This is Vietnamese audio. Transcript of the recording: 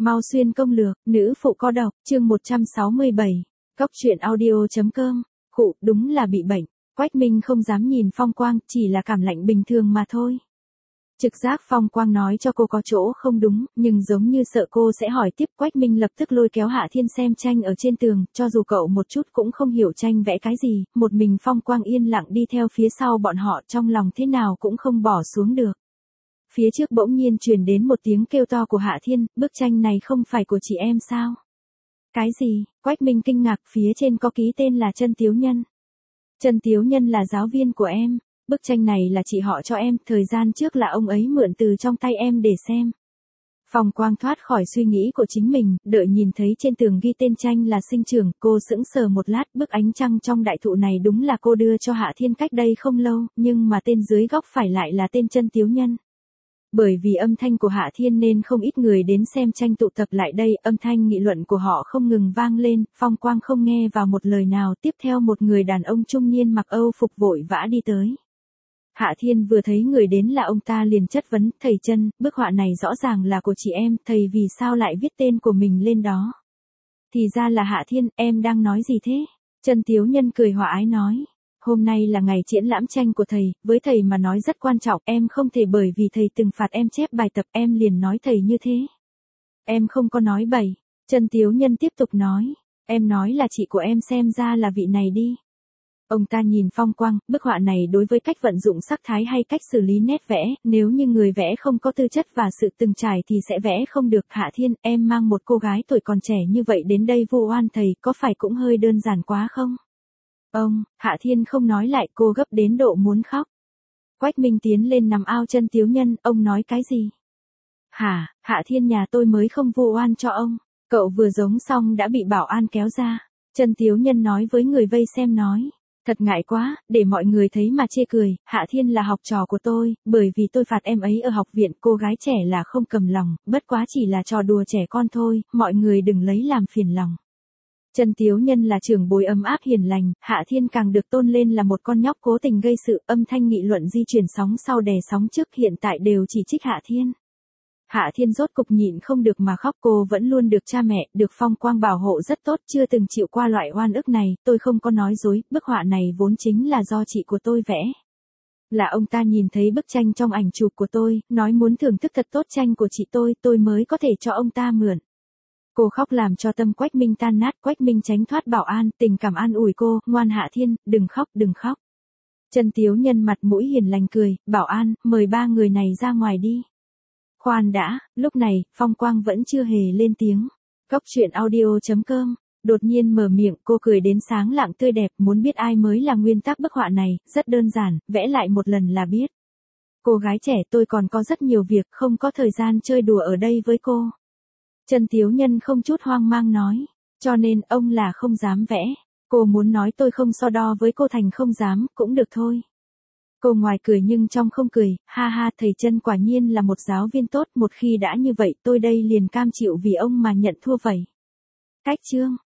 Mau xuyên công lược, nữ phụ có độc, chương 167. Cóc truyện audio.com. Khụ, đúng là bị bệnh. Quách Minh không dám nhìn Phong Quang, chỉ là cảm lạnh bình thường mà thôi. Trực giác Phong Quang nói cho cô có chỗ không đúng, nhưng giống như sợ cô sẽ hỏi tiếp. Quách Minh lập tức lôi kéo Hạ Thiên xem tranh ở trên tường, cho dù cậu một chút cũng không hiểu tranh vẽ cái gì, một mình Phong Quang yên lặng đi theo phía sau bọn họ, trong lòng thế nào cũng không bỏ xuống được. Phía trước bỗng nhiên truyền đến một tiếng kêu to của Hạ Thiên, bức tranh này không phải của chị em sao? Cái gì? Quách Minh kinh ngạc, phía trên có ký tên là Chân Tiếu Nhân. Chân Tiếu Nhân là giáo viên của em, bức tranh này là chị họ cho em, thời gian trước là ông ấy mượn từ trong tay em để xem. Phong Quang thoát khỏi suy nghĩ của chính mình, đợi nhìn thấy trên tường ghi tên tranh là Sinh Trưởng, cô sững sờ một lát, bức ánh trăng trong đại thụ này đúng là cô đưa cho Hạ Thiên cách đây không lâu, nhưng mà tên dưới góc phải lại là tên Chân Tiếu Nhân. Bởi vì âm thanh của Hạ Thiên nên không ít người đến xem tranh tụ tập lại đây, âm thanh nghị luận của họ không ngừng vang lên, Phong Quang không nghe vào một lời nào, tiếp theo một người đàn ông trung niên mặc Âu phục vội vã đi tới. Hạ Thiên vừa thấy người đến là ông ta liền chất vấn, thầy Chân, bức họa này rõ ràng là của chị em, thầy vì sao lại viết tên của mình lên đó? Thì ra là Hạ Thiên, em đang nói gì thế? Chân Tiếu Nhân cười hòa ái nói. Hôm nay là ngày triển lãm tranh của thầy, với thầy mà nói rất quan trọng, em không thể bởi vì thầy từng phạt em chép bài tập em liền nói thầy như thế. Em không có nói bậy. Chân Tiếu Nhân tiếp tục nói, em nói là chị của em, xem ra là vị này đi. Ông ta nhìn Phong Quang, bức họa này đối với cách vận dụng sắc thái hay cách xử lý nét vẽ, nếu như người vẽ không có tư chất và sự từng trải thì sẽ vẽ không được. Hạ Thiên, em mang một cô gái tuổi còn trẻ như vậy đến đây vu oan thầy, có phải cũng hơi đơn giản quá không? Ông, Hạ Thiên không nói lại, cô gấp đến độ muốn khóc. Quách Minh tiến lên nằm ao Chân Tiếu Nhân, ông nói cái gì? Hả, Hạ Thiên, nhà tôi mới không vu oan cho ông. Cậu vừa giống xong đã bị bảo an kéo ra. Chân Tiếu Nhân nói với người vây xem nói. Thật ngại quá, để mọi người thấy mà chê cười, Hạ Thiên là học trò của tôi, bởi vì tôi phạt em ấy ở học viện, cô gái trẻ là không cầm lòng, bất quá chỉ là trò đùa trẻ con thôi, mọi người đừng lấy làm phiền lòng. Chân Tiếu Nhân là trưởng bối ấm áp hiền lành, Hạ Thiên càng được tôn lên là một con nhóc cố tình gây sự, âm thanh nghị luận di chuyển sóng sau đè sóng trước, hiện tại đều chỉ trích Hạ Thiên. Hạ Thiên rốt cục nhịn không được mà khóc, cô vẫn luôn được cha mẹ, được Phong Quang bảo hộ rất tốt, chưa từng chịu qua loại oan ức này, tôi không có nói dối, bức họa này vốn chính là do chị của tôi vẽ. Là ông ta nhìn thấy bức tranh trong ảnh chụp của tôi, nói muốn thưởng thức thật tốt tranh của chị tôi mới có thể cho ông ta mượn. Cô khóc làm cho tâm Quách Minh tan nát, Quách Minh tránh thoát bảo an, tình cảm an ủi cô, ngoan Hạ Thiên, đừng khóc, đừng khóc. Chân Tiếu Nhân mặt mũi hiền lành cười, bảo an, mời ba người này ra ngoài đi. Khoan đã, lúc này, Phong Quang vẫn chưa hề lên tiếng. Cóc truyện audio.com. Đột nhiên mở miệng, cô cười đến sáng lạng tươi đẹp, muốn biết ai mới là nguyên tác bức họa này, rất đơn giản, vẽ lại một lần là biết. Cô gái trẻ, tôi còn có rất nhiều việc, không có thời gian chơi đùa ở đây với cô. Chân Tiếu Nhân không chút hoang mang nói, cho nên ông là không dám vẽ. Cô muốn nói tôi không so đo với cô thành không dám, cũng được thôi. Cô ngoài cười nhưng trong không cười, ha ha, thầy Chân quả nhiên là một giáo viên tốt, một khi đã như vậy tôi đây liền cam chịu vì ông mà nhận thua vậy. Cách chương.